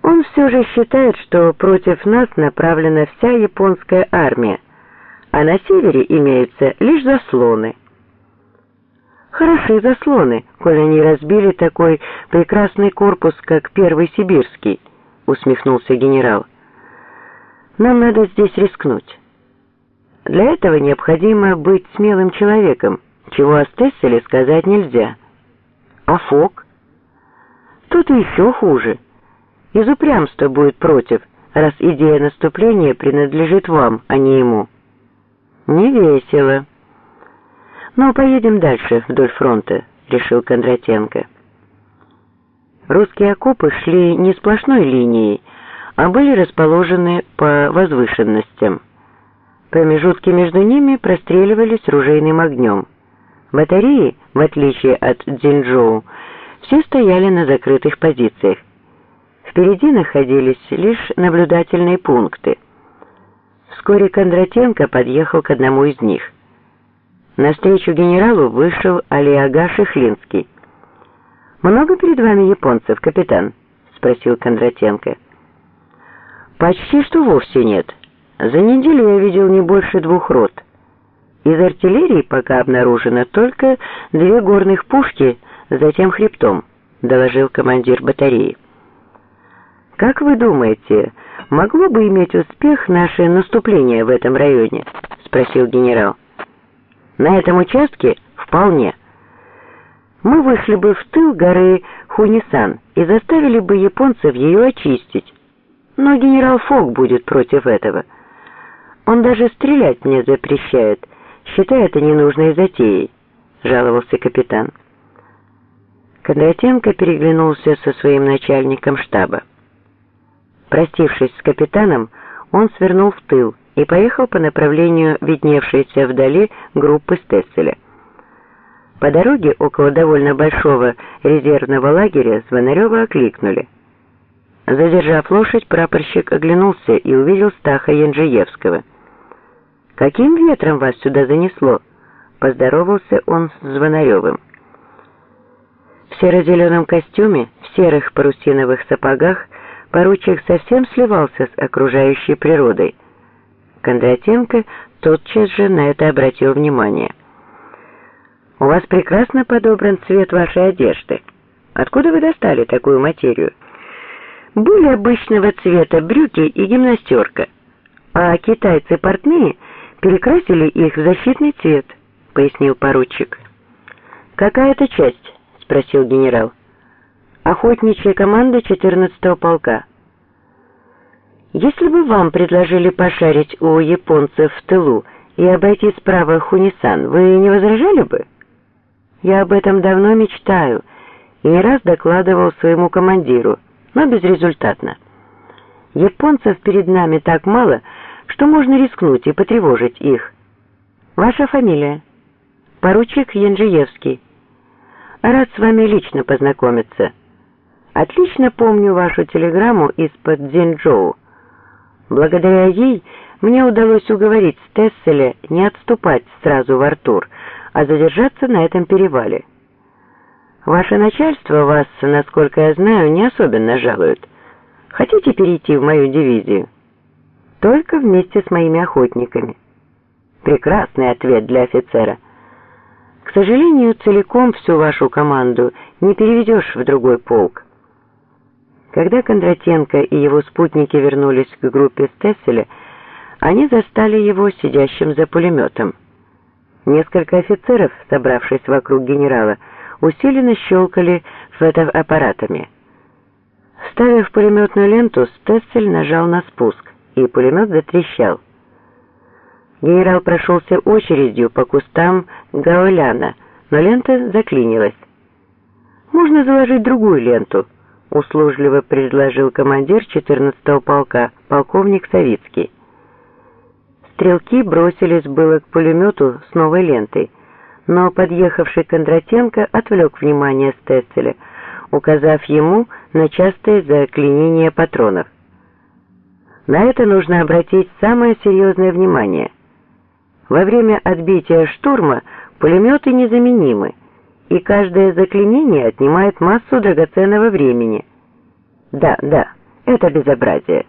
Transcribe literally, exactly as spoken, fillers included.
Он все же считает, что против нас направлена вся японская армия, а на севере имеются лишь заслоны. Хороши заслоны, коль они разбили такой прекрасный корпус, как Первый Сибирский, усмехнулся генерал. Нам надо здесь рискнуть. Для этого необходимо быть смелым человеком, чего о Стесселе сказать нельзя. А Фок? Тут еще хуже. Из упрямства будет против, раз идея наступления принадлежит вам, а не ему. Не весело. Но поедем дальше вдоль фронта, решил Кондратенко. Русские окопы шли не сплошной линией, а были расположены по возвышенностям. Промежутки между ними простреливались ружейным огнем. Батареи, в отличие от Дзинчжоу, все стояли на закрытых позициях. Впереди находились лишь наблюдательные пункты. Вскоре Кондратенко подъехал к одному из них. Навстречу генералу вышел Алиага Шихлинский. «Много перед вами японцев, капитан?» — спросил Кондратенко. «Почти что вовсе нет. За неделю я видел не больше двух рот. Из артиллерии пока обнаружено только две горных пушки за тем хребтом», — доложил командир батареи. «Как вы думаете, могло бы иметь успех наше наступление в этом районе?» — спросил генерал. «На этом участке вполне. Мы вышли бы в тыл горы Хунисан и заставили бы японцев ее очистить. Но генерал Фок будет против этого. Он даже стрелять мне запрещает, считая это ненужной затеей», — жаловался капитан. Кондратенко переглянулся со своим начальником штаба. Простившись с капитаном, он свернул в тыл и поехал по направлению видневшейся вдали группы Стесселя. По дороге около довольно большого резервного лагеря Звонарева окликнули. Задержав лошадь, прапорщик оглянулся и увидел Стаха Янджиевского. «Каким ветром вас сюда занесло?» — поздоровался он с Звонаревым. В серо-зеленом костюме, в серых парусиновых сапогах поручик совсем сливался с окружающей природой. Кондратенко тотчас же на это обратил внимание. «У вас прекрасно подобран цвет вашей одежды. Откуда вы достали такую материю? Были обычного цвета брюки и гимнастерка, а китайцы портные перекрасили их в защитный цвет», — пояснил поручик. «Какая это часть?» — спросил генерал. «Охотничья команда четырнадцатого полка». «Если бы вам предложили пошарить у японцев в тылу и обойти справа Хунисан, вы не возражали бы? Я об этом давно мечтаю и не раз докладывал своему командиру, но безрезультатно. Японцев перед нами так мало, что можно рискнуть и потревожить их. Ваша фамилия?» «Поручик Янджиевский. Рад с вами лично познакомиться. Отлично помню вашу телеграмму из-под Дзинчжоу. Благодаря ей мне удалось уговорить Стесселя не отступать сразу в Артур, а задержаться на этом перевале. Ваше начальство вас, насколько я знаю, не особенно жалует. Хотите перейти в мою дивизию? Только вместе с моими охотниками». Прекрасный ответ для офицера. К сожалению, целиком всю вашу команду не переведешь в другой полк. Когда Кондратенко и его спутники вернулись к группе Стесселя, они застали его сидящим за пулеметом. Несколько офицеров, собравшись вокруг генерала, усиленно щелкали фотоаппаратами. Вставив пулеметную ленту, Стессель нажал на спуск, и пулемет затрещал. Генерал прошелся очередью по кустам гауляна, но лента заклинилась. «Можно заложить другую ленту», — услужливо предложил командир четырнадцатого полка, полковник Савицкий. Стрелки бросились было к пулемету с новой лентой, но подъехавший Кондратенко отвлек внимание Стесселя, указав ему на частое заклинение патронов. На это нужно обратить самое серьезное внимание. Во время отбития штурма пулеметы незаменимы, и каждое заклинение отнимает массу драгоценного времени. Да, да, Это безобразие.